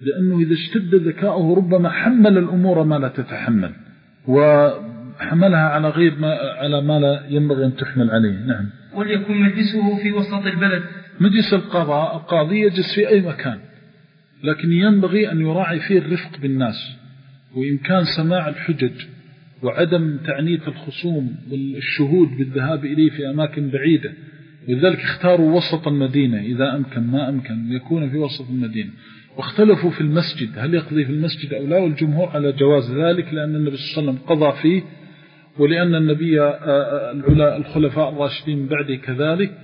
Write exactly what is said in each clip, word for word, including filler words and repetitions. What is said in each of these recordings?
لأنه إذا اشتد ذكاؤه ربما حمل الأمور ما لا تتحمل وحملها على غير ما على ما لا ينبغي أن تحمل عليه. نعم. وليكن مجلسه في وسط البلد. مجلس القضاء القاضي يجلس في أي مكان، لكن ينبغي أن يراعي فيه الرفق بالناس وإمكان سماع الحجج وعدم تعنيف الخصوم والشهود بالذهاب إليه في أماكن بعيدة. ولذلك اختاروا وسط المدينة إذا أمكن، ما أمكن يكون في وسط المدينة. واختلفوا في المسجد هل يقضي في المسجد أو لا، والجمهور على جواز ذلك لأن النبي صلى الله عليه وسلم قضى فيه، ولأن النبي الخلفاء الراشدين بعد كذلك.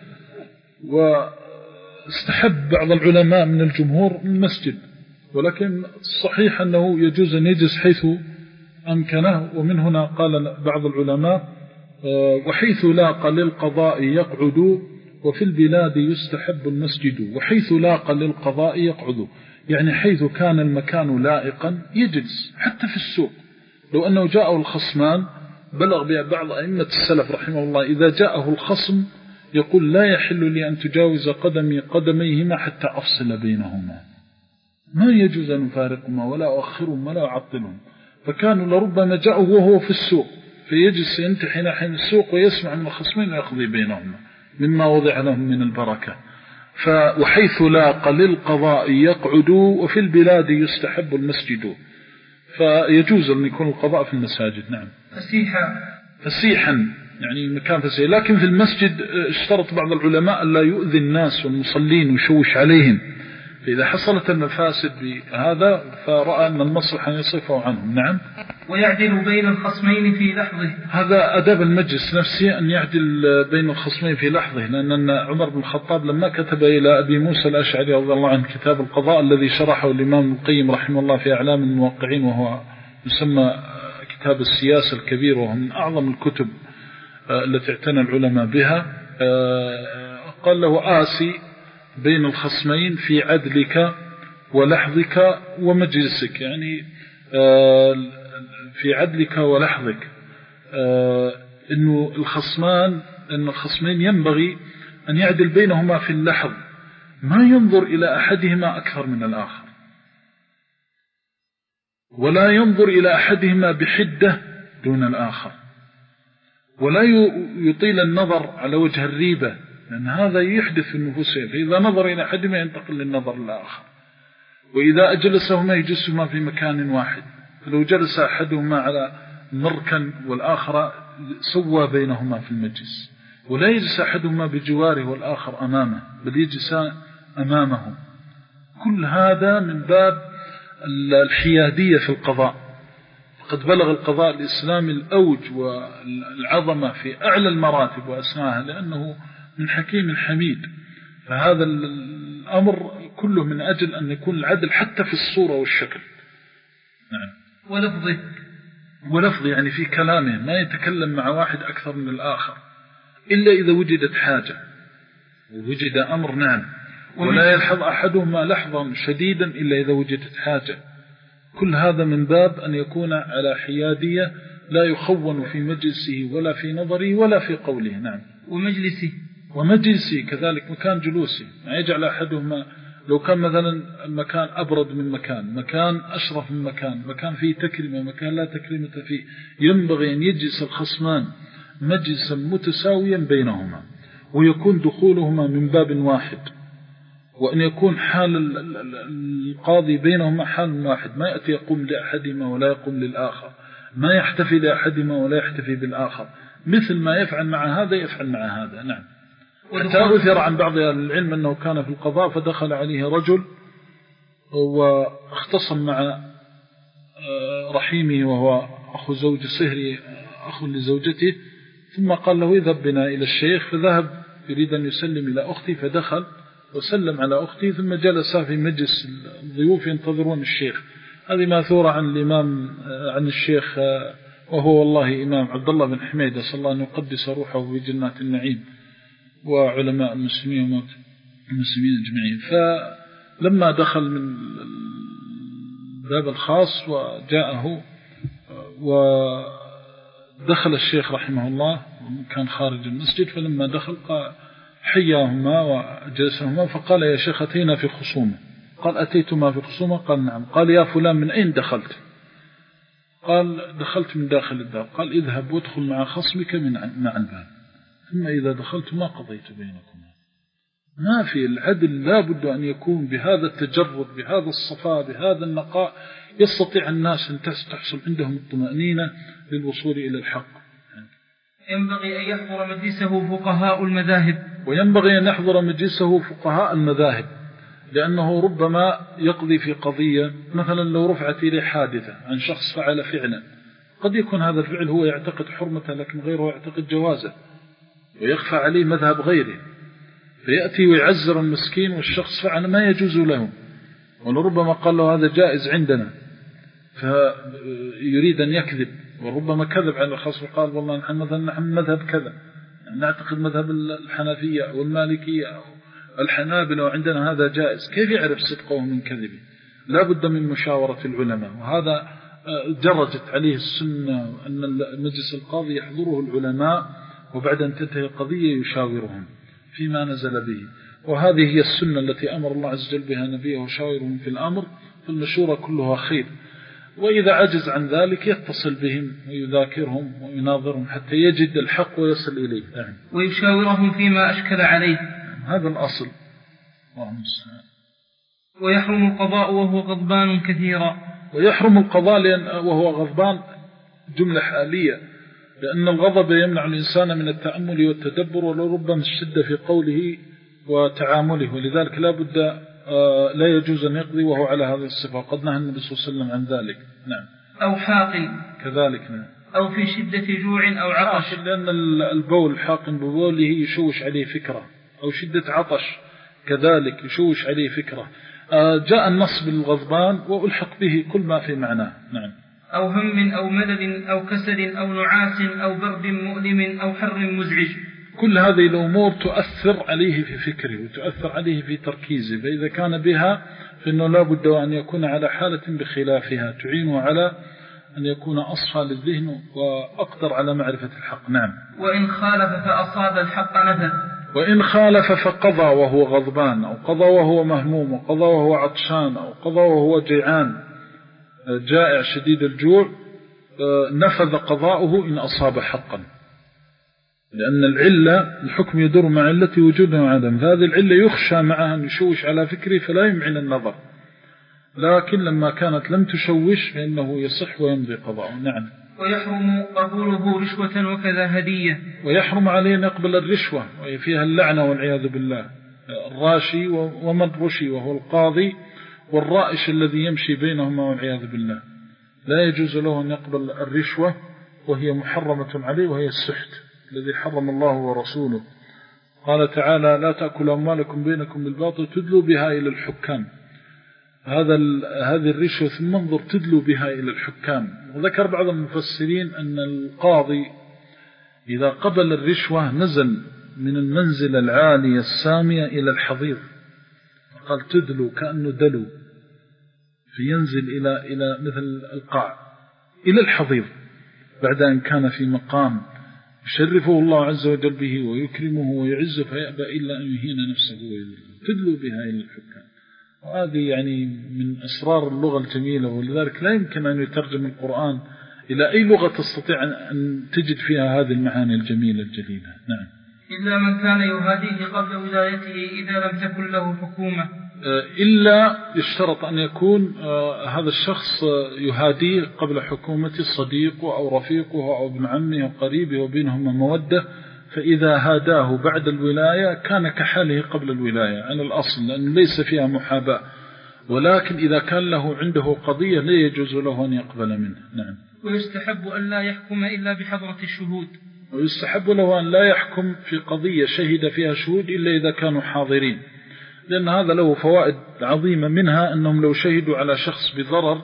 واستحب بعض العلماء من الجمهور المسجد، ولكن الصحيح أنه يجوز أن يجلس حيث أمكنه. ومن هنا قال بعض العلماء وحيث لاق للقضاء يقعد وفي البلاد يستحب المسجد، وحيث لاق للقضاء يقعد يعني حيث كان المكان لائقا يجلس. حتى في السوق لو أنه جاءه الخصمان، بلغ ببعض أئمة السلف رحمه الله إذا جاءه الخصم يقول لا يحل لي أن تجاوز قدمي قدميهما حتى أفصل بينهما، ما يجوز أن أفارقهما ولا أؤخرهم ولا أعطلهم. فكانوا لربما جاءه وهو في السوق فيجلس ينتحي ناحية السوق ويسمع من الخصمين ويقضي بينهما مما وضع لهم من البركة. وحيث لاق للقضاء يقعد وفي البلاد يستحب المسجد، فيجوز أن يكون القضاء في المساجد. نعم. فسيحا فسيحا يعني مكان فسيح، لكن في المسجد اشترط بعض العلماء أن لا يؤذي الناس والمصلين ويشوش عليهم، فإذا حصلت المفاسد بهذا فرأى أن المصلحة يصرفه عنهم. نعم. ويعدل بين الخصمين في لحظه، هذا أداب المجلس نفسه أن يعدل بين الخصمين في لحظه، لأن عمر بن الخطاب لما كتب إلى أبي موسى الأشعري رضي الله عنه كتاب القضاء الذي شرحه الإمام القيم رحمه الله في أعلام الموقعين، وهو يسمى كتاب السياسة الكبير وهو من أعظم الكتب التي اعتنى العلماء بها، قال له آسي بين الخصمين في عدلك ولحظك ومجلسك، يعني في عدلك ولحظك، إنه الخصمان إن الخصمين ينبغي أن يعدل بينهما في اللحظ، ما ينظر إلى أحدهما أكثر من الآخر، ولا ينظر إلى أحدهما بحدة دون الآخر، ولا يطيل النظر على وجه الريبة، لأن هذا يحدث في النفوس. فإذا نظر إلى أحدهما ينتقل للنظر الآخر. وإذا أجلسهما يجلسهما في مكان واحد، فلو جلس أحدهما على مركن والآخر سوى بينهما في المجلس، ولا يجلس أحدهما بجواره والآخر أمامه، بل يجلس أمامه. كل هذا من باب الحيادية في القضاء. قد بلغ القضاء الإسلامي الأوج والعظمة في أعلى المراتب وأسماها، لأنه من حكيم حميد. فهذا الأمر كله من أجل أن يكون العدل حتى في الصورة والشكل. نعم. ولفظه ولفظه يعني في كلامه ما يتكلم مع واحد أكثر من الآخر إلا إذا وجدت حاجة ووجد أمر. نعم. ولا يلحظ أحدهما لحظا شديدا إلا إذا وجدت حاجة. كل هذا من باب أن يكون على حيادية، لا يخون في مجلسه ولا في نظره ولا في قوله. نعم. ومجلسه ومجلسي كذلك مكان جلوسي، ما يجعل أحدهما لو كان مثلا مكان أبرد من مكان، مكان أشرف من مكان، مكان فيه تكريمة، مكان لا تكريمة فيه، ينبغي أن يجلس الخصمان مجلسا متساويا بينهما، ويكون دخولهما من باب واحد، وأن يكون حال القاضي بينهما حال واحد، ما يأتي يقوم لأحدهما ولا يقوم للآخر، ما يحتفي لأحدهما ولا يحتفي بالآخر، مثل ما يفعل مع هذا يفعل مع هذا. نعم. حتى أثر عن بعض العلم أنه كان في القضاء فدخل عليه رجل واختصم مع رحيمه وهو أخو زوج سهري أخو لزوجته، ثم قال له اذهب بنا إلى الشيخ، فذهب يريد أن يسلم إلى أختي، فدخل وسلم على أختي ثم جلس في مجلس الضيوف ينتظرون الشيخ. هذه ماثورة عن الإمام عن الشيخ وهو والله إمام عبد الله بن حميدة صلى الله أن يقدس روحه في جنات النعيم، وعلماء المسلمين وموت المسلمين أجمعين. فلما دخل من الباب الخاص وجاءه ودخل الشيخ رحمه الله كان خارج المسجد، فلما دخل قال حياهما وجلسهما فقال يا شيخ أتينا في خصومة، قال أتيتما في الخصومة؟ قال نعم. قال يا فلان من أين دخلت؟ قال دخلت من داخل الدار. قال اذهب وادخل مع خصمك من مع الباب، ثم إذا دخلت ما قضيت بينكما. ما في العدل لا بد أن يكون بهذا التجرد، بهذا الصفاء، بهذا النقاء، يستطيع الناس أن تحصل عندهم الطمأنينة للوصول إلى الحق. ينبغي أن يحضر مجلسه فقهاء المذاهب وينبغي أن يحضر مجلسه فقهاء المذاهب، لأنه ربما يقضي في قضية، مثلا لو رفعت إليه حادثة عن شخص فعل فعلا، قد يكون هذا الفعل هو يعتقد حرمته لكن غيره يعتقد جوازه، ويخفى عليه مذهب غيره، فيأتي ويعزر المسكين والشخص فعل ما يجوز له، ولربما قال له هذا جائز عندنا، فيريد أن يكذب، وربما كذب على الخصم وقال والله نحن مثلا نحن مذهب كذا، نعتقد مذهب الحنفية أو المالكية أو الحنابلة وعندنا هذا جائز. كيف يعرف صدقه من كذبه؟ لا بد من مشاورة العلماء، وهذا درجت عليه السنة أن مجلس القاضي يحضره العلماء، وبعد أن تنتهي القضية يشاورهم فيما نزل به، وهذه هي السنة التي أمر الله عز وجل بها نبيه وشاورهم في الأمر، فالمشورة كلها خير. وإذا عجز عن ذلك يتصل بهم ويذاكرهم ويناظرهم حتى يجد الحق ويصل إليه، يعني ويشاورهم فيما أشكل عليه، هذا الأصل. ويحرم القضاء وهو غضبان كثيرا. ويحرم القضاء لأن وهو غضبان جملة حالية، لأن الغضب يمنع الإنسان من التأمل والتدبر، ولربما الشدة في قوله وتعامله، ولذلك لا بد لا يجوز أن يقضي وهو على هذه الصفة، قد نهى النبي صلى الله عليه وسلم عن ذلك. نعم. أو حاقن كذلك. نعم. أو في شدة جوع أو عطش، لأن البول حاقن ببوله يشوش عليه فكرة، أو شدة عطش كذلك يشوش عليه فكرة. جاء النص بالغضبان وألحق به كل ما في معناه. نعم. أو هم أو ملل أو كسل أو نعاس أو برد مؤلم أو حر مزعج. كل هذه الأمور تؤثر عليه في فكره وتؤثر عليه في تركيزه، فإذا كان بها فإنه لا بد أن يكون على حالة بخلافها تعينه على أن يكون أصفى للذهن وأقدر على معرفة الحق. نعم. وإن خالف فأصاب الحق نفذ. وإن خالف فقضى وهو غضبان، أو قضى وهو مهموم، وقضى وهو عطشان، أو قضى وهو جيعان جائع شديد الجوع، نفذ قضاؤه إن أصاب حقا، لأن العلة الحكم يدور مع علة وجودها وعدم، فهذه العلة يخشى معها أن يشوش على فكره فلا يمعن النظر، لكن لما كانت لم تشوش فإنه يصح ويمضي قضاؤه. نعم. ويحرم قبوله رشوة وكذا هدية. ويحرم عليه أن يقبل الرشوة وهي فيها اللعنة والعياذ بالله، الراشي ومن رشي وهو القاضي، والرائش الذي يمشي بينهما والعياذ بالله، لا يجوز له أن يقبل الرشوة وهي محرمة عليه، وهي السحت الذي حرم الله ورسوله. قال تعالى لا تأكلوا أموالكم بينكم بالباطل تدلوا بها إلى الحكام، هذا هذه الرشوة ثم انظر تدلوا بها إلى الحكام. وذكر بعض المفسرين أن القاضي إذا قبل الرشوة نزل من المنزل العالية السامية إلى الحضيض، قال تدلوا كأنه دلو، فينزل إلى إلى مثل القاع إلى الحضيض بعد أن كان في مقام يشرفه الله عز وجل به ويكرمه ويعزه، فيأبى إلا أن يهين نفسه ويذله، تدلوا بها إلى الحكام. وهذه يعني من أسرار اللغة الجميلة، ولذلك لا يمكن أن يترجم القرآن إلى أي لغة تستطيع أن تجد فيها هذه المعاني الجميلة الجليلة. نعم. إلا من كان يهاديه قبل ولايته إذا لم تكن له حكومة. إلا يشترط أن يكون هذا الشخص يهاديه قبل حكومته صديقه أو رفيقه أو ابن عمه أو قريبه وبينهما مودة، فإذا هاداه بعد الولاية كان كحاله قبل الولاية على الأصل، لأنه ليس فيها محاباة، ولكن إذا كان له عنده قضية لا يجوز له أن يقبل منه. نعم. ويستحب أن لا يحكم إلا بحضرة الشهود. ويستحب له أن لا يحكم في قضية شهد فيها شهود إلا إذا كانوا حاضرين، لأن هذا له فوائد عظيمة، منها أنهم لو شهدوا على شخص بضرر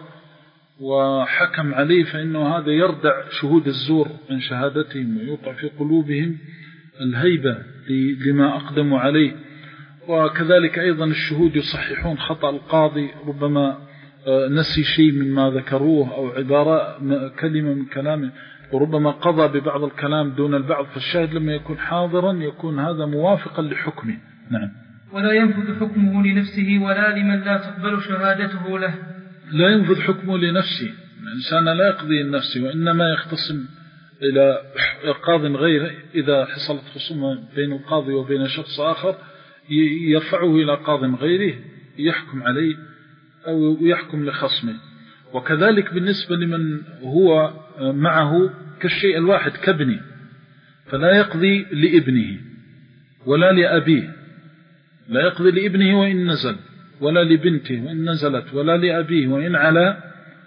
وحكم عليه فإنه هذا يردع شهود الزور عن شهادتهم ويوقع في قلوبهم الهيبة لما أقدموا عليه. وكذلك أيضا الشهود يصححون خطأ القاضي، ربما نسي شيء مما ذكروه أو عبارة كلمة من كلامه، وربما قضى ببعض الكلام دون البعض، فالشاهد لما يكون حاضرا يكون هذا موافقا لحكمه. نعم. ولا ينفذ حكمه لنفسه ولا لمن لا تقبل شهادته له. لا ينفذ حكمه لنفسه، الإنسان لا يقضي النفس، وإنما يختصم إلى قاض غيره. إذا حصلت خصومة بين القاضي وبين شخص آخر يرفعه إلى قاض غيره يحكم عليه أو يحكم لخصمه. وكذلك بالنسبة لمن هو معه كالشيء الواحد كابنه، فلا يقضي لابنه ولا لأبيه، لا يقضي لابنه وإن نزل، ولا لبنته وإن نزلت، ولا لأبيه وإن علا،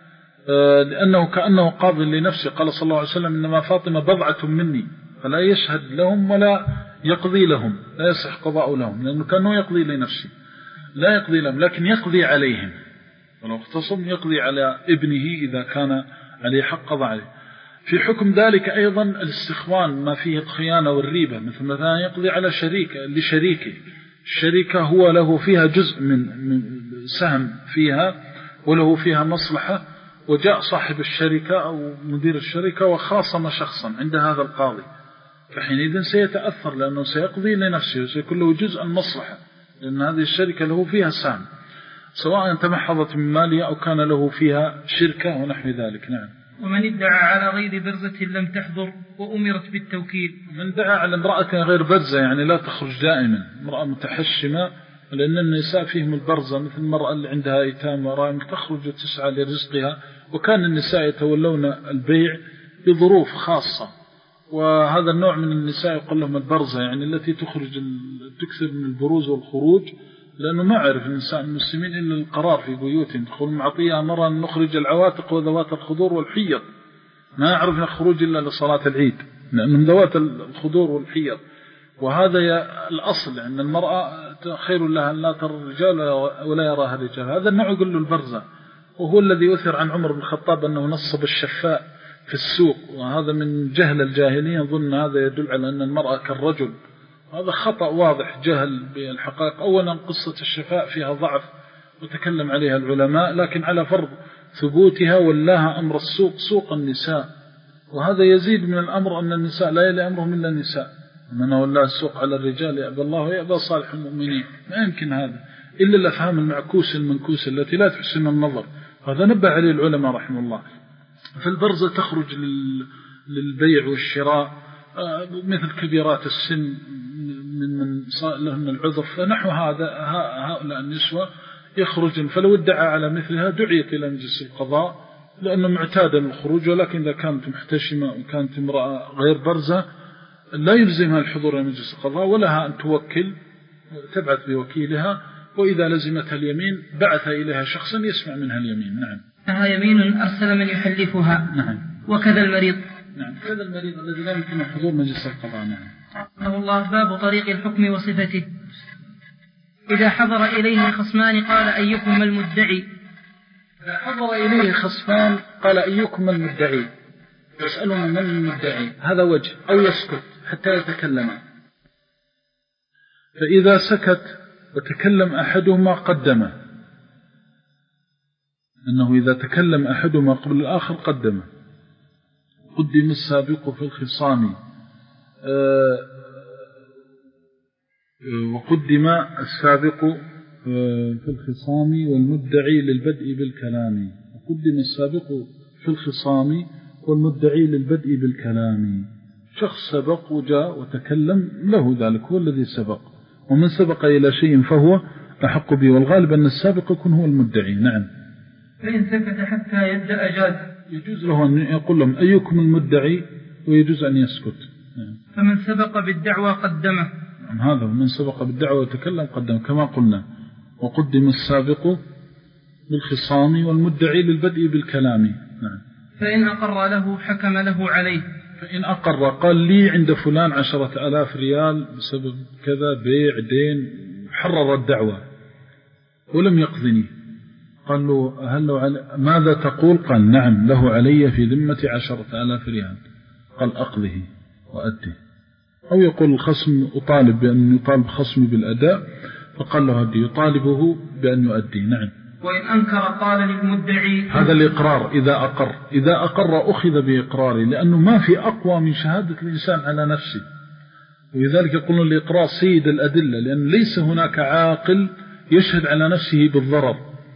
لأنه كأنه قاض لنفسه. قال صلى الله عليه وسلم إنما فاطمة بضعة مني، فلا يشهد لهم ولا يقضي لهم، لا يصح قضاء لهم، لأنه كأنه يقضي لنفسه لا يقضي لهم، لكن يقضي عليهم. ولو اختصم يقضي على ابنه إذا كان عليه حق قضى عليه. في حكم ذلك أيضا الاستخوان ما فيه الخيانة والريبة، مثل مثلا يقضي على شريك لشريكه، الشركة هو له فيها جزء من سهم فيها وله فيها مصلحة، وجاء صاحب الشركة أو مدير الشركة وخاصم شخصا عند هذا القاضي، فحينئذ سيتأثر لأنه سيقضي لنفسه وسيكون له جزء المصلحة، لأن هذه الشركة له فيها سهم سواء تمحضت من مالها أو كان له فيها شركة ونحو ذلك. نعم. ومن ادعى على غير برزة لم تحضر وأمرت بالتوكيل. من ادعى على امرأة غير برزة يعني لا تخرج دائما، امرأة متحشمة، لأن النساء فيهم البرزة مثل المرأة اللي عندها أيتام ورائم تخرج وتسعى لرزقها، وكان النساء يتولون البيع بظروف خاصة، وهذا النوع من النساء يقول لهم البرزة، يعني التي تخرج تكثر من البروز والخروج، لأنه ما عرف النساء المسلمين إلا القرار في بيوتهم، تقول معطيها مرة نخرج العواتق وذوات الخضور والحيض، ما يعرفنا الخروج إلا لصلاة العيد لأنهم ذوات الخضور والحيض. وهذا الأصل أن المرأة خير لها أن لا ترى الرجال ولا يراها الرجال، هذا النوع يقول له البرزة، وهو الذي يثر عن عمر بن الخطاب أنه نصب الشفاء في السوق، وهذا من جهل الجاهلية، ظن هذا يدل على أن المرأة كالرجل، هذا خطأ واضح، جهل بالحقائق. أولا قصة الشفاء فيها ضعف وتكلم عليها العلماء، لكن على فرض ثبوتها ولاها أمر السوق سوق النساء، وهذا يزيد من الأمر أن النساء لا يلي أمرهم إلا النساء، من والله السوق على الرجال يأبى الله ويأبى صالح المؤمنين، ما يمكن هذا إلا الأفهام المعكوسة المنكوسة التي لا تحسن النظر، هذا نبه عليه العلماء رحمه الله. فالبرزة تخرج للبيع والشراء مثل كبيرات السن من من لهن العذر، فنحو هذا هؤلاء النسوة يخرجن، فلو ادعى على مثلها دعيت إلى مجلس القضاء لأنه معتادا الخروج، ولكن إذا كانت محتشمة وكانت امرأة غير برزة لا يلزمها الحضور إلى مجلس القضاء، ولها أن توكل تبعث بوكيلها، وإذا لزمتها اليمين بعث إليها شخصا يسمع منها اليمين. نعم. فها يمين أرسل من يحلفها. نعم. وكذا المريض. نعم. كذا المريض الذي لا يمكن حضور مجلس القضاء. نعم. رحمه الله. باب طريق الحكم وصفته. إذا حضر إليه خصمان قال أيكم المدعي. إذا حضر إليه خصمان قال أيكم المدعي، يسألون من المدعي، هذا وجه، أو يسكت حتى يتكلم، فإذا سكت وتكلم أحدهما قدمه، أنه إذا تكلم أحدهما قبل الآخر قدمه. قدم السابق في الخصام وقدم السابق في الخصام والمدعي للبدء بالكلام. وقدم السابق في الخصام والمدعي للبدء بالكلام. شخص سبق وجاء وتكلم له ذلك هو الذي سبق، ومن سبق إلى شيء فهو أحق به، والغالب أن السابق يكون هو المدعي. نعم. فإن سكت حتى يبدأ جاد يجوز له أن يقول لهم أيكم المدعي، ويجوز أن يسكت. نعم. فمن سبق بالدعوة قدمه. نعم، هذا من سبق بالدعوة وتكلم قدمه كما قلنا. وقدم السابق بالخصام والمدعي للبدء بالكلام. نعم. فإن أقر له حكم له عليه. فإن أقر قال لي عند فلان عشرة ألاف ريال بسبب كذا بيع دين، حرر الدعوة ولم يقضني، قال له هل له علي ماذا تقول؟ قال نعم له علي في ذمة عشرة ألاف ريال، قال أقضه وأده. أو يقول الخصم أطالب بأن يطالب خصمي بالأداء، فقال له أدي، يطالبه بأن يؤدي. نعم. وإن أنكر قال للمدعي. هذا الإقرار إذا أقر، إذا أقر أخذ بإقراره، لأنه ما في أقوى من شهادة الإنسان على نفسه. ولذلك يقولون الإقرار سيد الأدلة، لأن ليس هناك عاقل يشهد على نفسه بالضرر.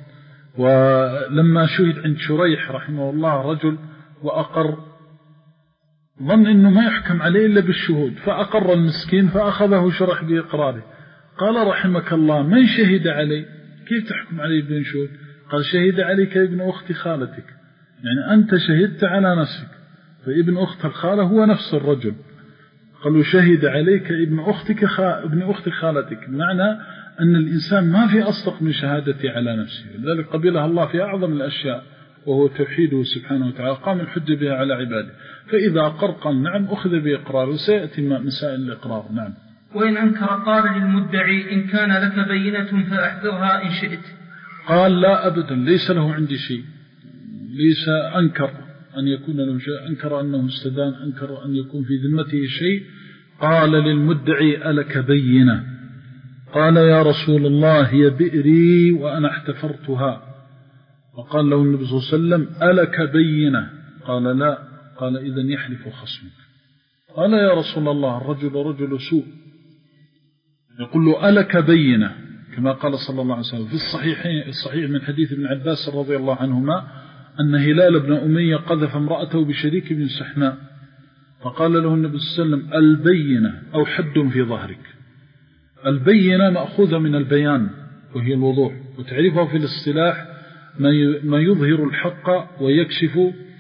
ولما شهد عند شريح رحمه الله رجل وأقر، ظن أنه ما يحكم عليه إلا بالشهود، فأقر المسكين فأخذه شرح بإقراره. قال رحمك الله من شهد علي؟ كيف تحكم عليه بين شهود؟ قال شهد عليك ابن أخت خالتك، يعني أنت شهدت على نفسك، فابن أخت الخالة هو نفس الرجل. قالوا شهد عليك ابن أختك خا... ابن أخت خالتك، معنى أن الإنسان ما في أصدق من شهادته على نفسه، لذلك قبلها الله في أعظم الأشياء وهو توحيده سبحانه وتعالى، قام الحج بها على عباده. فإذا أقر قال نعم أخذ بإقرار، وسيأتي مسائل الإقرار. نعم. وإن أنكر قال للمدعي إن كان لك بينة فأحضرها إن شئت. قال لا أبدا، ليس له عندي شيء، ليس أنكر أن يكون له شيء، أنكر أنه استدان، أنكر أن يكون في ذمته شيء. قال للمدعي ألك بينة؟ قال يا رسول الله هي بئري وأنا احتفرتها. وقال له النبي صلى الله عليه وسلم ألك بينة؟ قال لا. قال إذن يحلف خصمك. قال يا رسول الله الرجل رجل سوء، يقول له ألك بينة؟ كما قال صلى الله عليه وسلم في الصحيحين الصحيح من حديث ابن عباس رضي الله عنهما أن هلال بن أمية قذف امرأته بشريك بن سحناء، فقال له النبي صلى الله عليه وسلم البينة أو حد في ظهرك. البينة مأخوذة من البيان وهي الوضوح، وتعرفها في الاصطلاح ما يظهر الحق ويكشف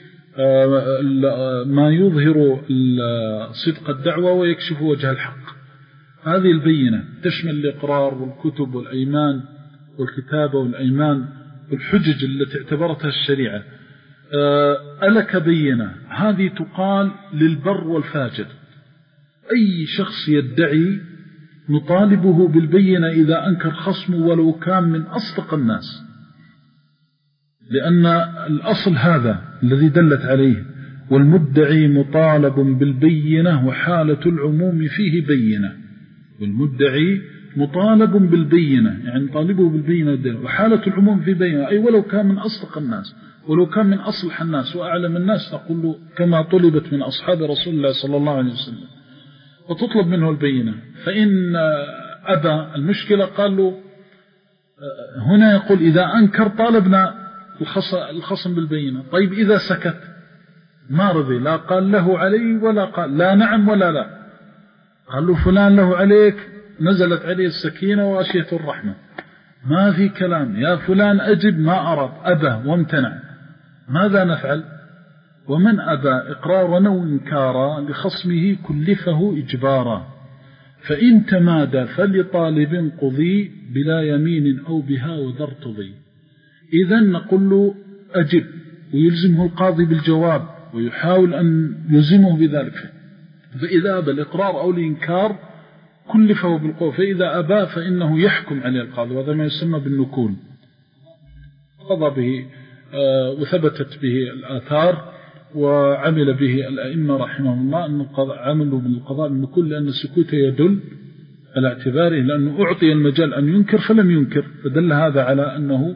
ما يظهر صدق الدعوة ويكشف وجه الحق. هذه البينة تشمل الإقرار والكتب والأيمان والكتابة والأيمان والحجج التي اعتبرتها الشريعة. ألك بينة؟ هذه تقال للبر والفاجر، أي شخص يدعي نطالبه بالبينة إذا أنكر خصمه ولو كان من أصدق الناس، لأن الأصل هذا الذي دلت عليه، والمدعي مطالب بالبينة وحالة العموم فيه بينة. والمدعي مطالب بالبينة يعني طالبه بالبينة، وحالة العموم في بينة، أي ولو كان من أصدق الناس، ولو كان من أصلح الناس وأعلم الناس، نقول له كما طلبت من أصحاب رسول الله صلى الله عليه وسلم، وتطلب منه البينة. فإن أبى المشكلة قال له هنا يقول إذا أنكر طالبنا الخصم بالبينة. طيب إذا سكت ما رضي، لا قال له علي ولا قال لا نعم ولا لا، قال له فلان له عليك، نزلت عليه السكينة وغشية الرحمة، ما في كلام، يا فلان أجب، ما أرد، أبى وامتنع، ماذا نفعل؟ ومن أبى إقرارا أو إنكارا لخصمه كلفه إجبارا، فإن تمادى فلطالب قضي بلا يمين أو بها وذرتضي. إذن نقول له أجب، ويلزمه القاضي بالجواب ويحاول أن يلزمه بذلك. فإذا أبى الإقرار أو الإنكار كلفه بالقوة، فإذا أبى فإنه يحكم عليه القاضي، وهذا ما يسمى بالنكول. قضى به وثبتت به الآثار وعمل به الأئمة رحمهم الله، أنه عملوا بالقضاء بالنكول، لأن السكوت يدل على اعتباره، لأنه أعطي المجال أن ينكر فلم ينكر، فدل هذا على أنه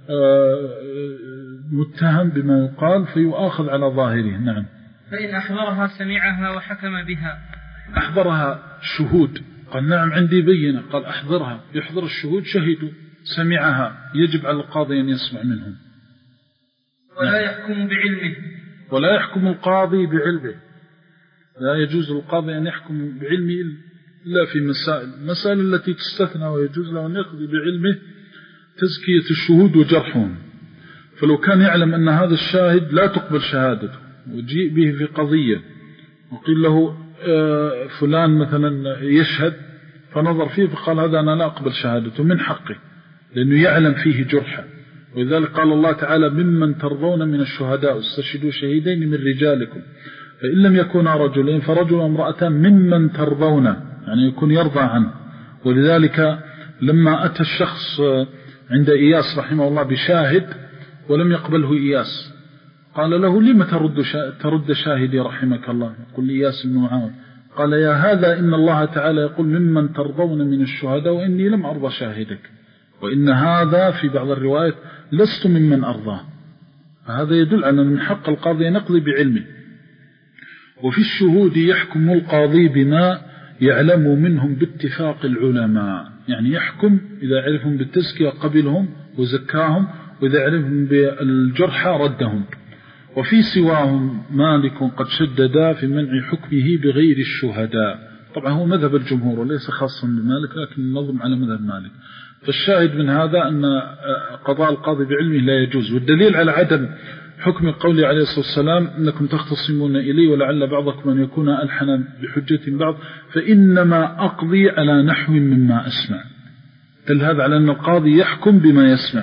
متهم بما يقال فيؤاخذ على ظاهره. نعم. فإن أحضرها سمعها وحكم بها. أحضرها شهود، قال نعم عندي بينة، قال أحضرها، يحضر الشهود شهدوا، سمعها، يجب على القاضي أن يسمع منهم. ولا نعم. يحكم بعلمه، ولا يحكم القاضي بعلمه، لا يجوز للقاضي أن يحكم بعلمه إلا في مسائل مسائل التي تستثنى، ويجوز له أن يقضي بعلمه تزكية الشهود وجرحهم. فلو كان يعلم أن هذا الشاهد لا تقبل شهادته وجيء به في قضية وقيل له فلان مثلا يشهد، فنظر فيه فقال هذا أنا لا أقبل شهادته، من حقه، لأنه يعلم فيه جرحا. ولذلك قال الله تعالى ممن ترضون من الشهداء استشهدوا شهيدين من رجالكم، فإن لم يكونا رجلين فرجل وامرأتان ممن ترضون، يعني يكون يرضى عنه. ولذلك لما أتى الشخص عند إياس رحمه الله بشاهد ولم يقبله إياس، قال له لما ترد, شا... ترد شاهدي رحمك الله؟ يقول لي إياس بن معاوية، قال يا هذا إن الله تعالى يقول ممن ترضون من الشهداء وإني لم أرضى شاهدك، وإن هذا في بعض الروايات لست ممن أرضاه. فهذا يدل على أن من حق القاضي نقضي بعلمه. وفي الشهود يحكم القاضي بما يعلم منهم باتفاق العلماء، يعني يحكم إذا عرفهم بالتزكية قبلهم وزكاهم، وإذا عرفهم بالجرحى ردهم. وفي سواهم مالك قد شدد في منع حكمه بغير الشهداء. طبعا هو مذهب الجمهور وليس خاصا بمالك، لكن النظم على مذهب مالك. فالشاهد من هذا أن قضاء القاضي بعلمه لا يجوز. والدليل على عدم حكم قوله عليه الصلاة والسلام إنكم تختصمون إلي ولعل بعضكم أن يكون ألحن بحجة بعض فإنما أقضي على نحو مما أسمع. دل هذا على أن القاضي يحكم بما يسمع.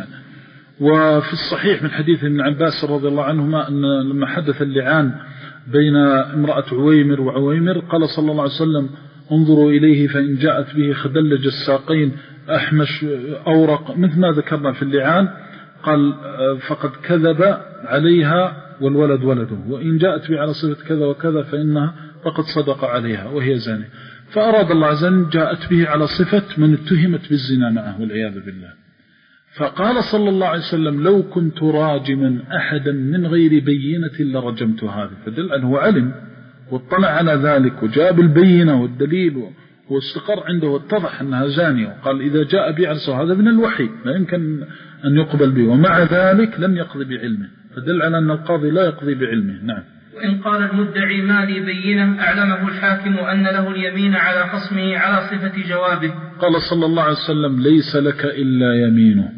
وفي الصحيح من حديث ابن عباس رضي الله عنهما أن لما حدث اللعان بين امرأة عويمر وعويمر قال صلى الله عليه وسلم انظروا إليه فإن جاءت به خدلج الساقين أحمش أورق، مثل ما ذكرنا في اللعان، قال فقد كذب عليها والولد ولده، وإن جاءت به على صفة كذا وكذا فإنها فقد صدق عليها وهي زانية. فأراد الله عز وجل جاءت به على صفة من اتهمت بالزنا معه والعياذ بالله. فقال صلى الله عليه وسلم لو كنت راجما أحدا من غير بينة لرجمت هذا. فدل أنه علم واطلع على ذلك وجاب البينة والدليل واستقر عنده واتضح أنها زانية، وقال إذا جاء بي عرسه هذا من الوحي لا يمكن أن يقبل به، ومع ذلك لم يقضي بعلمه. فدل على أن القاضي لا يقضي بعلمه. نعم. وإن قال المدعي ما لي بينة أعلمه الحاكم أن له اليمين على خصمه على صفة جوابه. قال صلى الله عليه وسلم ليس لك إلا يمينه،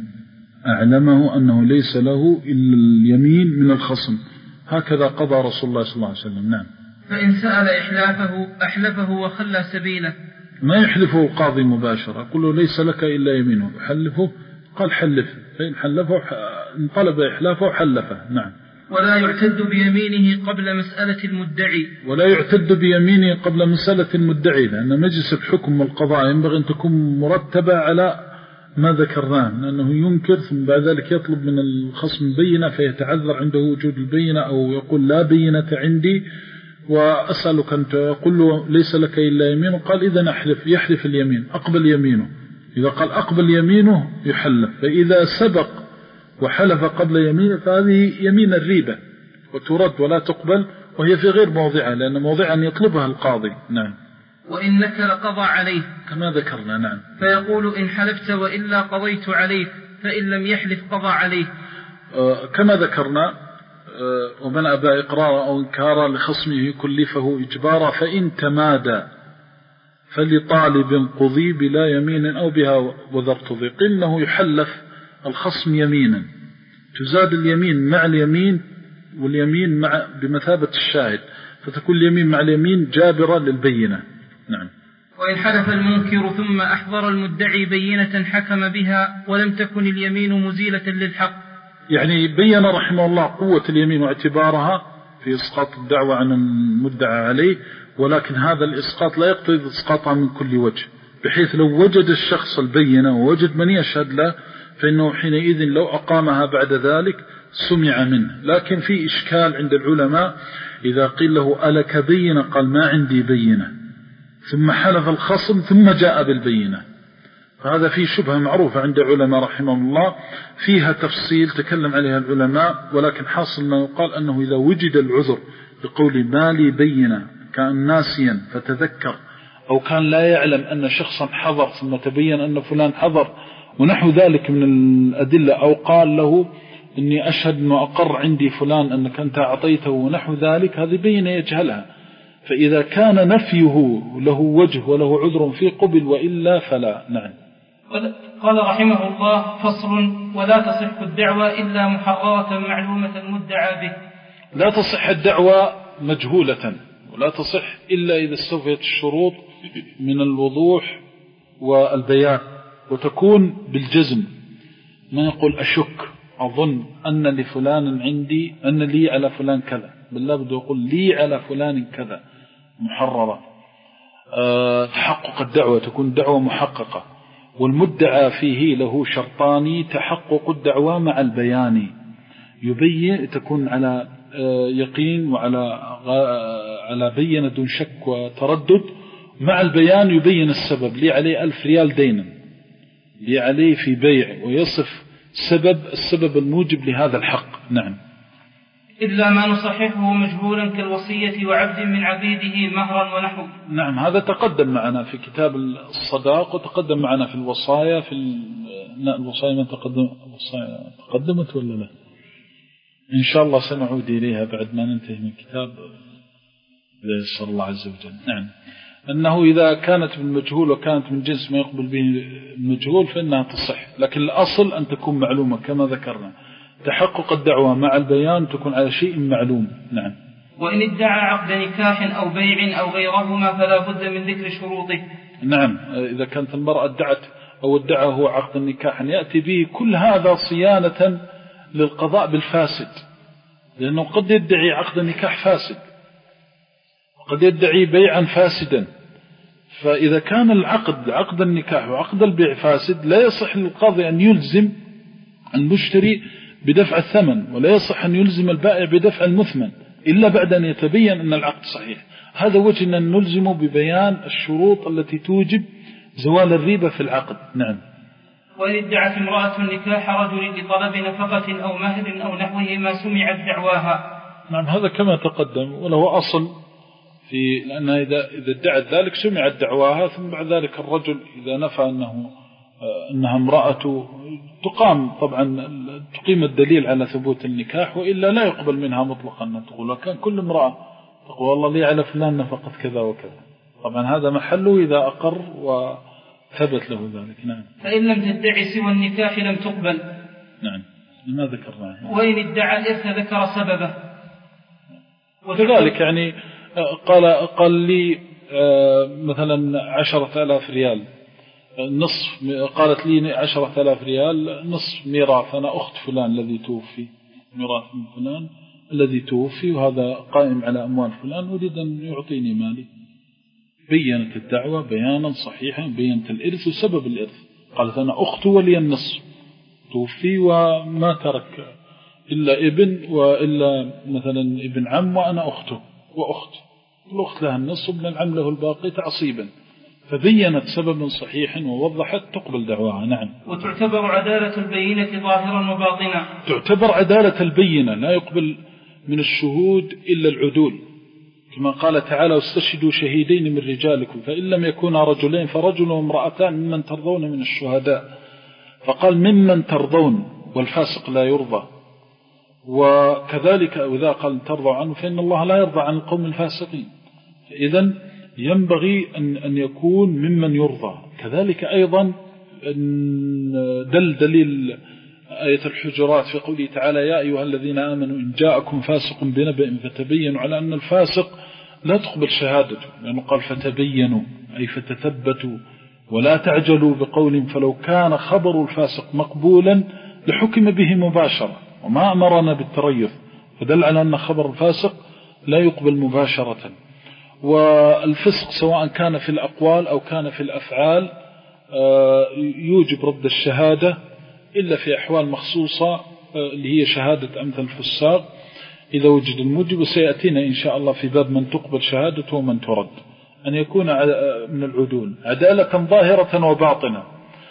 أعلمه أنه ليس له إلا اليمين من الخصم. هكذا قضى رسول الله صلى الله عليه وسلم. نعم. فإن سأل إحلافه أحلفه وخلى سبيله. ما يحلفه القاضي مباشرة، يقول له ليس لك إلا يمينه، حلفه، قال حلف، فإن حلفه طلب إحلافه حلفه. نعم. ولا يعتد بيمينه قبل مسألة المدعي. ولا يعتد بيمينه قبل مسألة المدعي، لأن مجلس الحكم والقضاء ينبغي أن تكون مرتبة على ما ذكرناه، لأنه ينكر ثم بعد ذلك يطلب من الخصم بينة فيتعذر عنده وجود البينة، أو يقول لا بينة عندي وأسألك أن تقول له ليس لك إلا يمينه، قال إذا أحلف، يحلف اليمين، أقبل يمينه. إذا قال أقبل يمينه يحلف، فإذا سبق وحلف قبل يمينه فهذه يمين الريبة وترد ولا تقبل، وهي في غير موضعها، لأن موضعها أن يطلبها القاضي. نعم. وإن نكر قضى عليه كما ذكرنا. نعم. فيقول إن حلفت وإلا قضيت عليك، فإن لم يحلف قضى عليه. آه كما ذكرنا. آه ومن أبى إقرارا أو إنكارا لخصمه كلفه إجبارا، فإن تمادى فلطالب قضي بلا يمين أو بها وذر تضيق. إنه يحلف الخصم يمينا تزاد اليمين مع اليمين، واليمين مع بمثابة الشاهد، فتكون اليمين مع اليمين جابرة للبينة. نعم. وإن حلف المنكر ثم أحضر المدعي بينة حكم بها ولم تكن اليمين مزيلة للحق. يعني بين رحمه الله قوة اليمين واعتبارها في إسقاط الدعوة عن المدعى عليه، ولكن هذا الإسقاط لا يقتضي إسقاطها من كل وجه، بحيث لو وجد الشخص البينة ووجد من يشهد له فإنه حينئذ لو أقامها بعد ذلك سمع منه. لكن في إشكال عند العلماء إذا قيل له ألك بينة قال ما عندي بينة، ثم حلف الخصم ثم جاء بالبينة، فهذا فيه شبهة معروفة عند علماء رحمهم الله، فيها تفصيل تكلم عليها العلماء، ولكن حاصل ما يقال أنه إذا وجد العذر بقول ما لي بينة، كان ناسيا فتذكر، أو كان لا يعلم أن شخصا حضر ثم تبين أن فلان حضر ونحو ذلك من الأدلة، أو قال له إني أشهد أنه أقر عندي فلان أنك أنت أعطيته ونحو ذلك، هذه بينة يجهلها. فإذا كان نفيه له وجه وله عذر في قبل، وإلا فلا. نعم. قال رحمه الله فصل: ولا تصح الدعوة إلا محررة معلومة المدعى به. لا تصح الدعوة مجهولة، ولا تصح إلا إذا استوفيت الشروط من الوضوح والبيان، وتكون بالجزم، ما يقول أشك أظن أن لفلان عندي، أن لي على فلان كذا، بل لا بده يقول لي على فلان كذا، محررة. أه تحقق الدعوة، تكون دعوة محققة، والمدعى فيه له شرطان: تحقق الدعوة مع البيان، يبين تكون على يقين وعلى على بينة دون شك وتردد، مع البيان يبين السبب، لي عليه ألف ريال دينا، لي عليه في بيع، ويصف سبب السبب الموجب لهذا الحق. نعم. إلا ما نصححه مجهولا كالوصية وعبد من عبيده مهرا ونحو. نعم، هذا تقدم معنا في كتاب الصداق وتقدم معنا في الوصايا. في الوصايا من تقدم الوصايا تقدمت ولا لا؟ إن شاء الله سنعود إليها بعد ما ننتهي من كتاب يسر الله عز وجل. نعم، أنه إذا كانت بالمجهول وكانت من جنس ما يقبل به المجهول فإنها تصح، لكن الأصل أن تكون معلومة كما ذكرنا. تحقق الدعوة مع البيان تكون على شيء معلوم. نعم. وإن ادعى عقد نكاح أو بيع أو غيرهما فلا بد من ذكر شروطه. نعم، إذا كانت المرأة ادعت أو ادعى هو عقد النكاح يأتي به كل هذا صيانة للقضاء بالفاسد، لأنه قد يدعي عقد النكاح فاسد وقد يدعي بيعا فاسدا. فإذا كان العقد عقد النكاح وعقد البيع فاسد لا يصح للقاضي أن يلزم المشتري بدفع الثمن، ولا يصح أن يلزم البائع بدفع المثمن إلا بعد أن يتبين أن العقد صحيح. هذا وجه أن نلزمه ببيان الشروط التي توجب زوال الريبة في العقد. نعم. وإن ادعت امرأة النكاح رجل لطلب نفقة أو مهر أو نحوه ما سمعت دعواها. نعم، هذا كما تقدم وله أصل في، لأن إذا إذا ادعت ذلك سمعت دعواها، ثم بعد ذلك الرجل إذا نفى أنه أنها امرأة تقام طبعا تقيم الدليل على ثبوت النكاح، وإلا لا يقبل منها مطلقا أن تقول. وكان كل امرأة تقول والله لي على فلان نفقت كذا وكذا، طبعا هذا محله إذا أقر وثبت له ذلك. نعم. فإن لم تدعي سوى النكاح لم تقبل. نعم، ما ذكرنا. وإن ادعى الإرث ذكر سببه. وكذلك يعني قال قال لي مثلا عشرة آلاف ريال نصف، قالت لي عشرة آلاف ريال نصف ميراث، أنا أخت فلان الذي توفي، ميراث من فلان الذي توفي وهذا قائم على أموال فلان، أريد أن يعطيني مالي. بيّنت الدعوة بيانا صحيحا، بيّنت الإرث وسبب الإرث. قالت أنا أخت ولي النصف، توفي وما ترك إلا ابن وإلا مثلا ابن عم وأنا أخته وأخت، الأخت لها النصف وابن العم له الباقي تعصيبا، فبينت سببا صحيحا ووضحت تقبل دعواها. نعم. وتعتبر عدالة البينة ظاهرا وباطنا. تعتبر عدالة البينة، لا يقبل من الشهود إلا العدول، كما قال تعالى واستشهدوا شهيدين من رجالكم فإن لم يكونا رجلين فرجل وامرأتان ممن ترضون من الشهداء، فقال ممن ترضون والفاسق لا يرضى. وكذلك إذا قال ترضى عنه فإن الله لا يرضى عن القوم الفاسقين، فإذن ينبغي أن أن يكون ممن يرضى. كذلك أيضا دل دليل آية الحجرات في قوله تعالى يا أيها الذين آمنوا إن جاءكم فاسق بنبأ فتبينوا، على أن الفاسق لا تقبل شهادته، لأنه قال فتبينوا أي فتثبتوا ولا تعجلوا بقول، فلو كان خبر الفاسق مقبولا لحكم به مباشرة وما أمرنا بالتريث، فدل على أن خبر الفاسق لا يقبل مباشرة. والفسق سواء كان في الأقوال أو كان في الأفعال يوجب رد الشهادة إلا في أحوال مخصوصة اللي هي شهادة أمثل الفساق إذا وجد الموجب، وسيأتينا إن شاء الله في باب من تقبل شهادته ومن ترد، أن يكون من العدول عدالة ظاهرة وباطنة.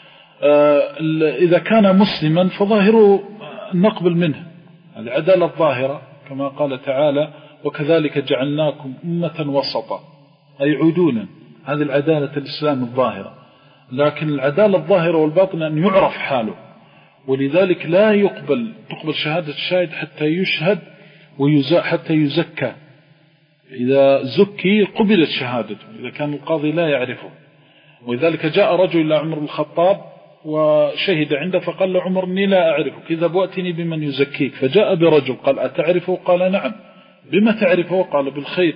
إذا كان مسلما فظاهره نقبل منه، العدالة الظاهرة كما قال تعالى وكذلك جعلناكم أمة وسطا أي عدولا، هذه العدالة الإسلام الظاهرة. لكن العدالة الظاهرة والباطنة أن يعرف حاله، ولذلك لا يقبل تقبل شهادة الشاهد حتى يشهد ويزا حتى يزكى، إذا زكي قبلت شهادته إذا كان القاضي لا يعرفه. ولذلك جاء رجل إلى عمر الخطاب وشهد عنده فقال له عمر إني لا أعرفك، إذا بؤتني بمن يزكيك. فجاء برجل قال أتعرفه؟ قال نعم. بما تعرفه؟ قال بالخير.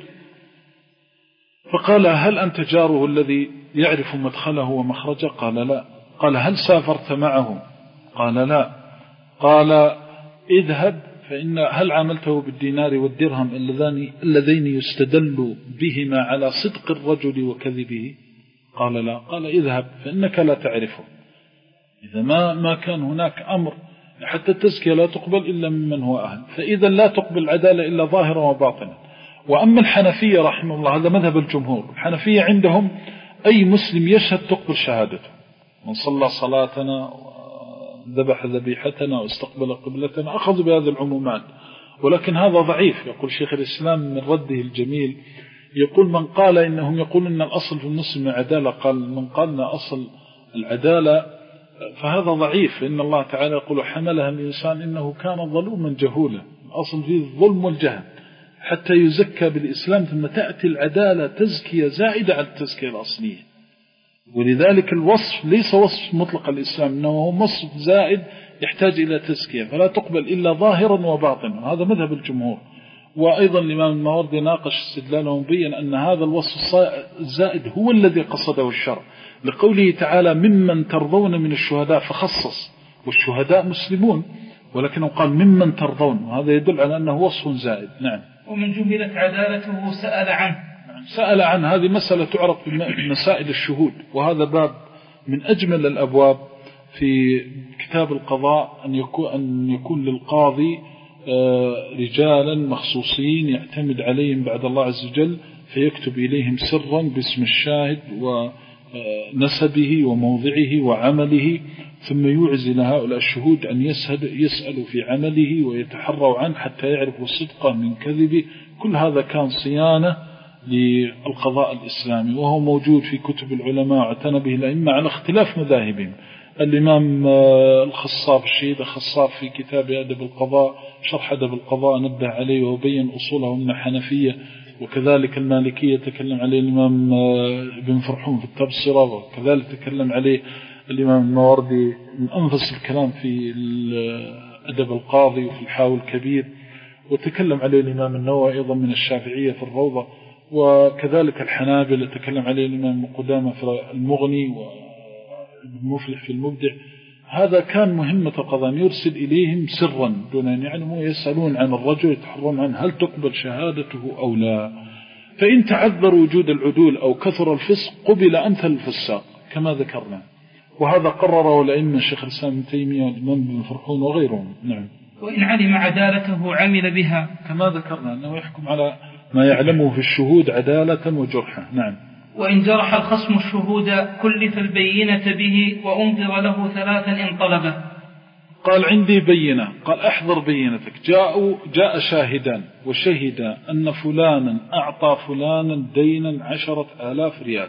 فقال هل أنت جاره الذي يعرف مدخله ومخرجه؟ قال لا. قال هل سافرت معه؟ قال لا. قال اذهب فإن هل عاملته بالدينار والدرهم اللذين يستدل بهما على صدق الرجل وكذبه؟ قال لا. قال اذهب فإنك لا تعرفه. إذا ما ما كان هناك أمر حتى التزكية لا تقبل إلا ممن هو أهل، فإذا لا تقبل العدالة إلا ظاهرة وباطنة. وأما الحنفية رحمه الله هذا مذهب الجمهور، الحنفية عندهم أي مسلم يشهد تقبل شهادته، من صلى صلاتنا ذبح ذبيحتنا واستقبل قبلتنا أخذوا بهذه العمومات. ولكن هذا ضعيف. يقول شيخ الإسلام من رده الجميل، يقول من قال إنهم يقول إن الأصل في المسلم العدالة، قال من قال إن أصل العدالة فهذا ضعيف. إن الله تعالى يقول حملها الإنسان إنه كان ظلوما جهولا، الأصل فيه الظلم والجهل حتى يزكى بالإسلام، ثم تأتي العدالة تزكية زائدة على التزكية الأصلية. ولذلك الوصف ليس وصف مطلق الإسلام، إنه هو وصف زائد يحتاج إلى تزكية، فلا تقبل إلا ظاهرا وباطنا. هذا مذهب الجمهور. وأيضا الإمام الماوردي ناقش استدلاله وبين أن هذا الوصف الزائد هو الذي قصده الشرع، لقوله تعالى ممن ترضون من الشهداء، فخصص والشهداء مسلمون، ولكنه قال ممن ترضون، وهذا يدل على أنه وصف زائد. نعم. ومن جهلت عدالته سأل عنه. سأل عنه، هذه مسألة تعرف بمسائل الشهود، وهذا باب من أجمل الأبواب في كتاب القضاء، أن يكون, أن يكون للقاضي رجالا مخصوصين يعتمد عليهم بعد الله عز وجل، فيكتب إليهم سرا باسم الشاهد ونسبه وموضعه وعمله، ثم يعزل هؤلاء الشهود أن يسألوا في عمله ويتحروا عنه حتى يعرفوا صدقه من كذبه. كل هذا كان صيانة للقضاء الإسلامي، وهو موجود في كتب العلماء واعتنى به الأئمة على اختلاف مذاهبهم. الإمام الخصاف الشهيد الخصاف في كتاب أدب القضاء شرح أدب القضاء نبه عليه وبين أصوله من الحنفية، وكذلك المالكية تكلم عليه الإمام ابن فرحون في التبصرة، وكذلك تكلم عليه الإمام الماوردي من أنفس الكلام في أدب القاضي وفي الحاوي الكبير، وتكلم عليه الإمام النووي أيضا من الشافعية في الروضة، وكذلك الحنابلة تكلم عليه الإمام قدامة في المغني والمفلح في المبدع. هذا كان مهمة القضاء، يرسل إليهم سرا دون أن يعلموا، يسألون عن الرجل يتحرون عنه هل تقبل شهادته أو لا، فإن تعذر وجود العدول أو كثر الفسق قبل أمثل الفساق كما ذكرنا، وهذا قرره الأئمة الشيخ الإسلام ابن تيمية والإمام ابن فرحون وغيرهم. نعم. وإن علم عدالته عمل بها كما ذكرنا، أنه يحكم على ما يعلمه في الشهود عدالة وجرحة. نعم. وإن جرح الخصم الشهود كلف البينة به وأنظر له ثلاثا إن طلبه. قال عندي بينة، قال أحضر بينتك. جاءوا جاء شاهدان وشهدا أن فلانا أعطى فلانا دينا عشرة آلاف ريال.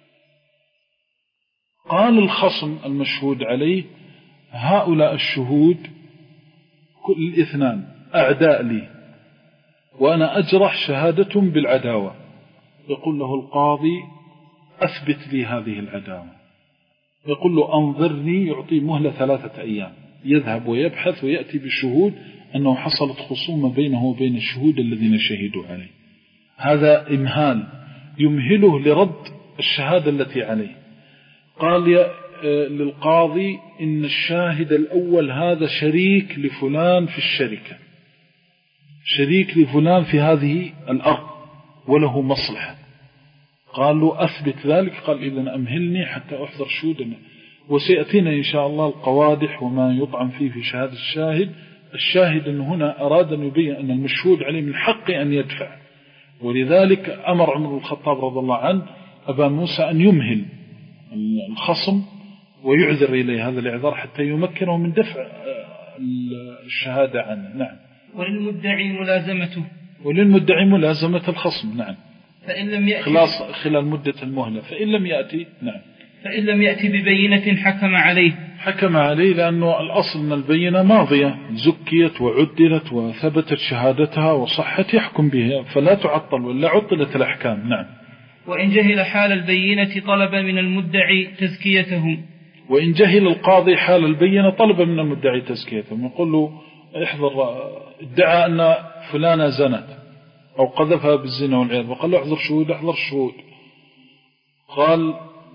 قال الخصم المشهود عليه هؤلاء الشهود كل الاثنان أعداء لي، وأنا أجرح شهادتهم بالعداوة. يقول له القاضي أثبت لي هذه العداوة، يقول له أنظرني، يعطي مهلة ثلاثة أيام، يذهب ويبحث ويأتي بالشهود أنه حصلت خصومة بينه وبين الشهود الذين شهدوا عليه. هذا إمهال يمهله لرد الشهادة التي عليه. قال للقاضي إن الشاهد الأول هذا شريك لفلان في الشركة، شريك لفلان في هذه الأرض وله مصلحة. قال له أثبت ذلك. قال إذن أمهلني حتى أحضر شهودنا، وسيأتينا إن شاء الله القوادح وما يطعن فيه في شهادة الشاهد. الشاهد أنه هنا أراد أن يبين أن المشهود عليه من حق أن يدفع، ولذلك أمر عمر الخطاب رضي الله عنه أبا موسى أن يمهل الخصم ويعذر إليه هذا الإعذار حتى يمكنه من دفع الشهادة عنه. نعم. وللمدعي ملازمته، وللمدعي ملازمة الخصم. نعم. فإن لم يأتي خلاص خلال مدة المهلة، فإن لم يأتي. نعم. فإن لم يأتي ببينة حكم عليه، حكم عليه، لأنه الأصل من البينة ماضية زكيت وعدلت وثبتت شهادتها وصحت يحكم بها، فلا تعطل ولا عطلت الأحكام. نعم. وإن جهل حال البينة طلب من المدعي تزكيتهم. وإن جهل القاضي حال البينة طلب من المدعي تزكيتهم، يقول له احضر، ادعى أن فلانة زنت أو قذفها بالزنا والعياذ، وقال له احضر شهود، احضر شهود. قال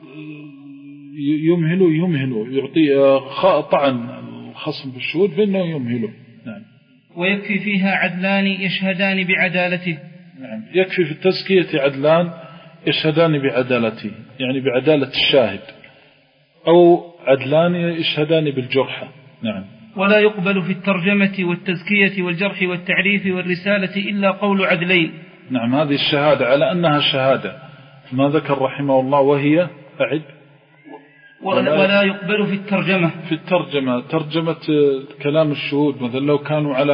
يمهله يمهله يعطي طعن الخصم بالشهود فإنه يمهله. نعم. ويكفي فيها عدلان يشهدان بعدالته. نعم. يكفي في التزكية عدلان يشهدان بعدالته، يعني بعدالة الشاهد، أو عدلان يشهدان بالجرحة. نعم. ولا يقبل في الترجمة والتزكية والجرح والتعريف والرسالة إلا قول عدلين. نعم. هذه الشهادة على أنها شهادة ما ذكر رحمه الله، وهي أعد. ولا, ولا يقبل في الترجمة، في الترجمة ترجمة كلام الشهود، مثلا لو كانوا على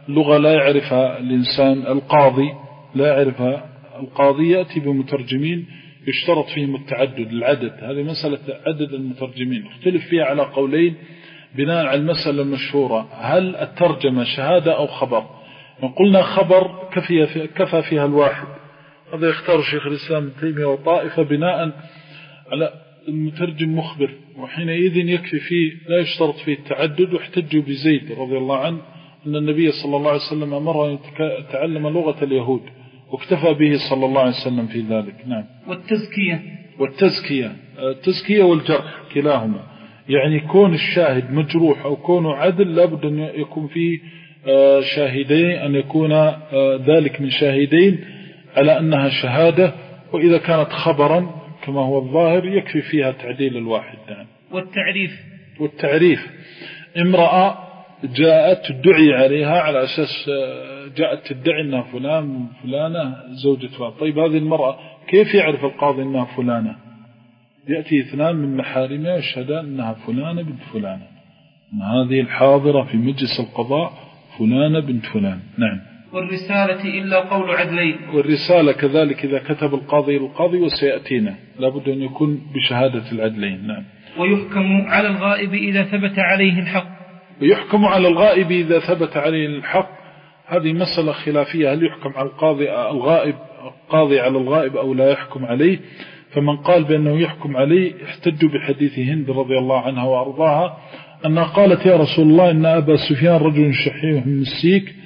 لغة لا يعرفها الإنسان القاضي لا يعرفها القاضي يأتي بمترجمين يشترط فيهم التعدد العدد. هذه مسألة عدد المترجمين اختلف فيها على قولين بناء على المسألة المشهورة، هل الترجمة شهادة أو خبر؟ من قلنا خبر كفي كفى فيها الواحد، هذا يختار شيخ الإسلام ابن تيمية وطائفة بناء على المترجم مخبر، وحينئذ يكفي فيه لا يشترط فيه التعدد. واحتجوا بزيد رضي الله عنه أن النبي صلى الله عليه وسلم أمره أن يتعلم لغة اليهود واكتفى به صلى الله عليه وسلم في ذلك. نعم. والتزكية والتزكية التزكية والجرح كلاهما، يعني كون الشاهد مجروح أو كونه عدل لابد أن يكون فيه شاهدين، أن يكون ذلك من شاهدين على أنها شهادة، وإذا كانت خبرا كما هو الظاهر يكفي فيها تعديل الواحد. نعم. والتعريف والتعريف امرأة جاءت تدعي عليها على أساس جاءت تدعي أنها فلان فلانة زوجة فلان. طيب هذه المرأة كيف يعرف القاضي أنها فلانة؟ يأتي اثنان من محارمها يشهدان أنها فلانة بنت فلانة، أن هذه الحاضرة في مجلس القضاء فلانة بنت فلان. نعم. والرسالة إلا قول عدلين. والرسالة كذلك إذا كتب القاضي للقاضي وسيأتينا لابد أن يكون بشهادة العدلين. نعم. ويحكم على الغائب إذا ثبت عليه الحق. ويحكم على الغائب إذا ثبت عليه الحق، هذه مسألة خلافية، هل يحكم على القاضي الغائب القاضي على الغائب أو لا يحكم عليه؟ فمن قال بأنه يحكم عليه احتجوا بحديث هند رضي الله عنها وأرضاها أنها قالت يا رسول الله إن أبا سفيان رجل شحيح مسيك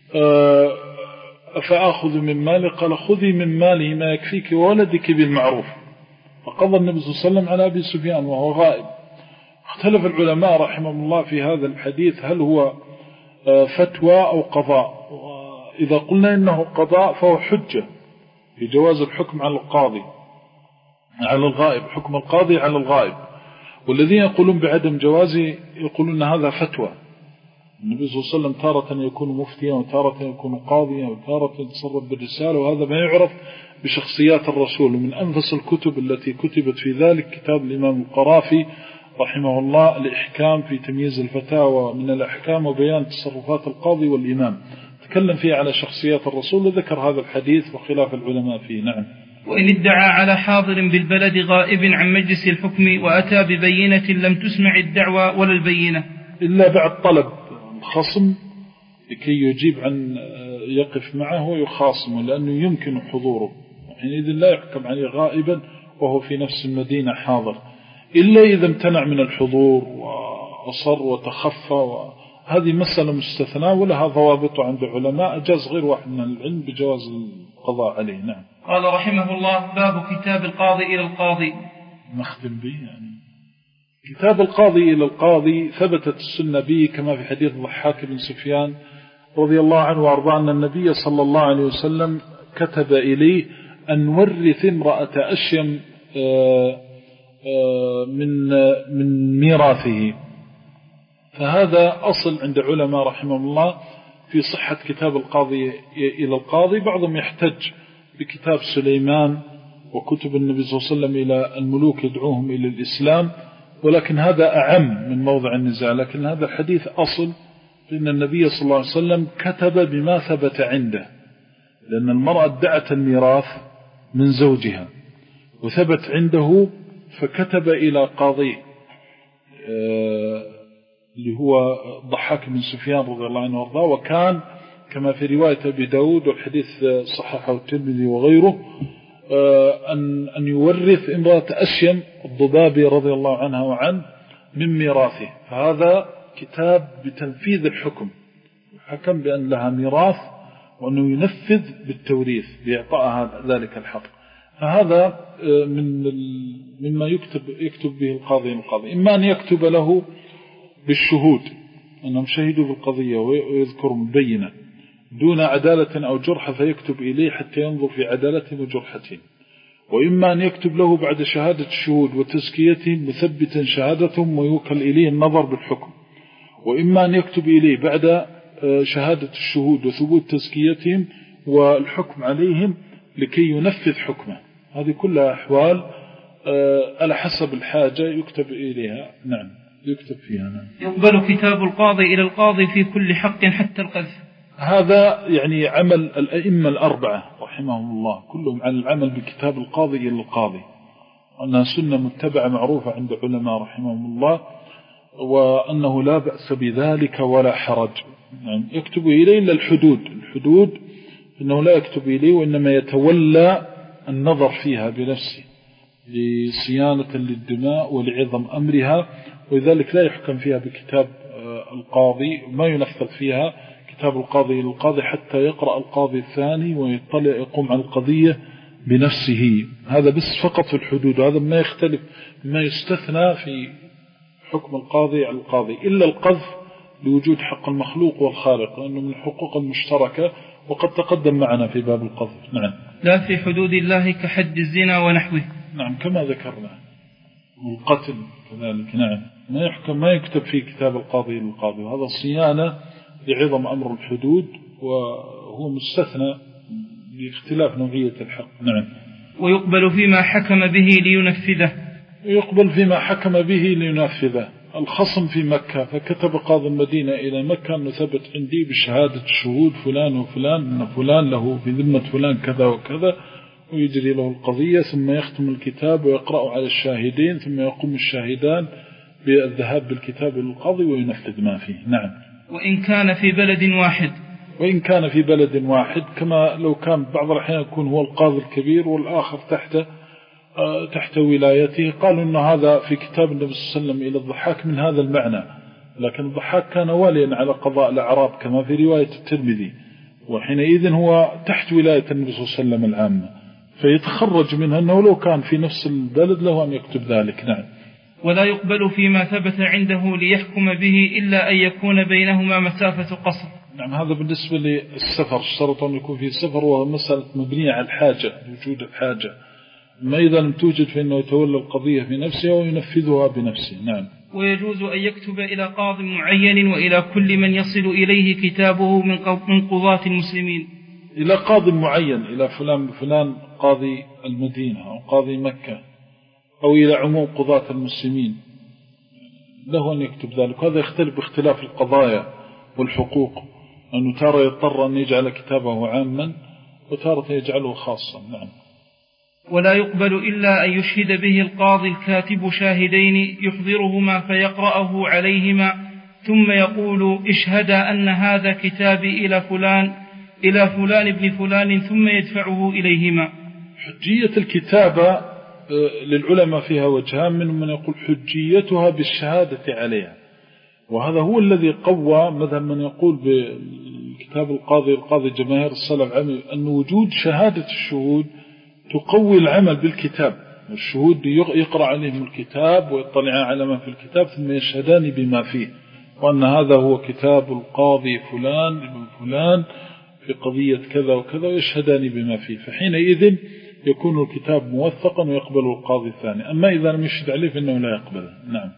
فأخذ من ماله، قال خذي من ماله ما يكفيك وولدك بالمعروف. فقضى النبي صلى الله عليه وسلم على أبي سفيان وهو غائب. اختلف العلماء رحمهم الله في هذا الحديث هل هو فتوى أو قضاء. إذا قلنا إنه قضاء فهو حجة في جواز الحكم على القاضي على الغائب، حكم القاضي على الغائب. والذين يقولون بعدم جوازه يقولون هذا فتوى. النبي صلى الله عليه وسلم تارة يكون مفتيا وتارة يكون قاضيا وتارة يتصرف بالرسالة، وهذا ما يعرف بشخصيات الرسول. ومن أنفس الكتب التي كتبت في ذلك كتاب الإمام القرافي رحمه الله الإحكام في تمييز الفتاوى من الأحكام وبيان تصرفات القاضي والإمام، تكلم فيه على شخصيات الرسول وذكر هذا الحديث وخلاف العلماء فيه. نعم. وإن ادعى على حاضر بالبلد غائب عن مجلس الحكم وأتى ببينة لم تسمع الدعوى ولا البينة إلا بعد طلب الخصم لكي يجيب عن يقف معه ويخاصمه، لأنه يمكن حضوره، حينئذ لا يحكم عليه غائبا وهو في نفس المدينة حاضر، إلا إذا امتنع من الحضور وأصر وتخفى. هذه مسألة مستثناء ولها ضوابط عند علماء، أجاز غير واحد من العلم بجواز القضاء عليه. نعم. قال رحمه الله باب كتاب القاضي إلى القاضي. نخدم به يعني كتاب القاضي إلى القاضي ثبتت السنة به كما في حديث ضحاك بن سفيان رضي الله عنه وأرضاه أن النبي صلى الله عليه وسلم كتب إليه أن ورث امرأة أشيم من من ميراثه. فهذا أصل عند علماء رحمهم الله في صحة كتاب القاضي إلى القاضي. بعضهم يحتج بكتاب سليمان وكتب النبي صلى الله عليه وسلم إلى الملوك يدعوهم إلى الإسلام، ولكن هذا أعم من موضع النزاع. لكن هذا الحديث أصل لأن النبي صلى الله عليه وسلم كتب بما ثبت عنده، لأن المرأة ادعت الميراث من زوجها وثبت عنده فكتب إلى قاضيه اللي هو ضحاك بن سفيان رضي الله عنه وارضاه، وكان كما في رواية أبي داود والحديث صححه الترمذي وغيره أن أن يورث امرأة أشيم الضبابي رضي الله عنها وعن من ميراثه. فهذا كتاب بتنفيذ الحكم، حكم بأن لها ميراث وأنه ينفذ بالتوريث بإعطاء ذلك الحق. فهذا من مما يكتب يكتب به القاضي القاضي، إما أن يكتب له بالشهود أنهم شهدوا بالقضية ويذكر مبينة دون عدالة أو جرحة فيكتب إليه حتى ينظر في عدالتهم وجرحتهم، وإما أن يكتب له بعد شهادة الشهود وتزكيتهم مثبتا شهادتهم ويوكل إليه النظر بالحكم، وإما أن يكتب إليه بعد شهادة الشهود وثبوت تزكيتهم والحكم عليهم لكي ينفذ حكمه. هذه كلها أحوال على حسب الحاجة يكتب إليها. نعم يكتب فيها. نعم. يقبل كتاب القاضي إلى القاضي في كل حق حتى القذف. هذا يعني عمل الأئمة الأربعة رحمهم الله كلهم على العمل بكتاب القاضي إلى القاضي، أنها سنة متبعة معروفة عند علماء رحمهم الله، وأنه لا بأس بذلك ولا حرج. يعني يكتب إليه إلا الحدود، الحدود إنه لا يكتب إليه وإنما يتولى النظر فيها بنفسه لصيانة للدماء ولعظم أمرها، ولذلك لا يحكم فيها بكتاب القاضي، ما ينفذ فيها كتاب القاضي للقاضي حتى يقرأ القاضي الثاني ويطلع يقوم على القضية بنفسه. هذا بس فقط في الحدود، وهذا ما يختلف ما يستثنى في حكم القاضي على القاضي إلا القذف لوجود حق المخلوق والخالق، لأنه من الحقوق المشتركة وقد تقدم معنا في باب القذف. نعم. لا في حدود الله كحد الزنا ونحوه. نعم كما ذكرنا، والقتل كذلك. نعم ما يحكم ما يكتب في كتاب القاضي للقاضي، وهذا صيانة لعظم أمر الحدود، وهو مستثنى لاختلاف نوعية الحق. نعم. ويقبل فيما حكم به لينفذه. يقبل فيما حكم به لينفذه. الخصم في مكة فكتب قاضي المدينة إلى مكة أنه ثبت عندي بشهادة الشهود فلان وفلان أن فلان له في ذمة فلان كذا وكذا، ويجري له القضية، ثم يختم الكتاب ويقرأ على الشاهدين، ثم يقوم الشاهدان بالذهاب بالكتاب للقاضي وينفذ ما فيه. نعم. وإن كان في بلد واحد. وإن كان في بلد واحد، كما لو كان بعض الأحيان يكون هو القاضي الكبير والآخر تحت تحت ولايته، قالوا أن هذا في كتاب النبي صلى الله عليه وسلم إلى الضحاك من هذا المعنى، لكن الضحاك كان واليا على قضاء الأعراب كما في رواية الترمذي، وحينئذ هو تحت ولاية النبي صلى الله عليه وسلم العامة، فيتخرج منها أنه لو كان في نفس البلد له أن يكتب ذلك. نعم. ولا يقبل فيما ثبت عنده ليحكم به إلا أن يكون بينهما مسافة قصر. نعم. هذا بالنسبة للسفر، اشترط أن يكون في سفر، وهو مسألة مبنية على الحاجة، وجود الحاجة، ما إذا لم توجد فإنه يتولى القضية في نفسه وينفذها بنفسه. نعم. ويجوز أن يكتب إلى قاض معين وإلى كل من يصل إليه كتابه من قضاة المسلمين. إلى قاض معين، إلى فلان فلان قاضي المدينة أو قاضي مكة، أو إلى عموم قضاة المسلمين، له أن يكتب ذلك. هذا يختلف باختلاف القضايا والحقوق، أنه تارة يضطر أن يجعل كتابه عاما وتارة يجعله خاصا. نعم. ولا يقبل إلا أن يشهد به القاضي الكاتب شاهدين يحضرهما فيقرأه عليهما، ثم يقول اشهدا أن هذا كتابي إلى فلان إلى فلان ابن فلان، ثم يدفعه إليهما. حجية الكتابة للعلماء فيها وجهان، منهم من يقول حجيتها بالشهادة عليها، وهذا هو الذي قوى مذهب من يقول بكتاب القاضي القاضي جماهير السلف عمي أن وجود شهادة الشهود تقوي العمل بالكتاب، والشهود يقرأ عليهم الكتاب ويطلع على ما في الكتاب ثم يشهدان بما فيه، وأن هذا هو كتاب القاضي فلان ابن فلان في قضية كذا وكذا، ويشهدان بما فيه، فحينئذ يكون الكتاب موثقا ويقبل القاضي الثاني. أما إذا لم يشهد عليه فإنه لا يقبله. نعم.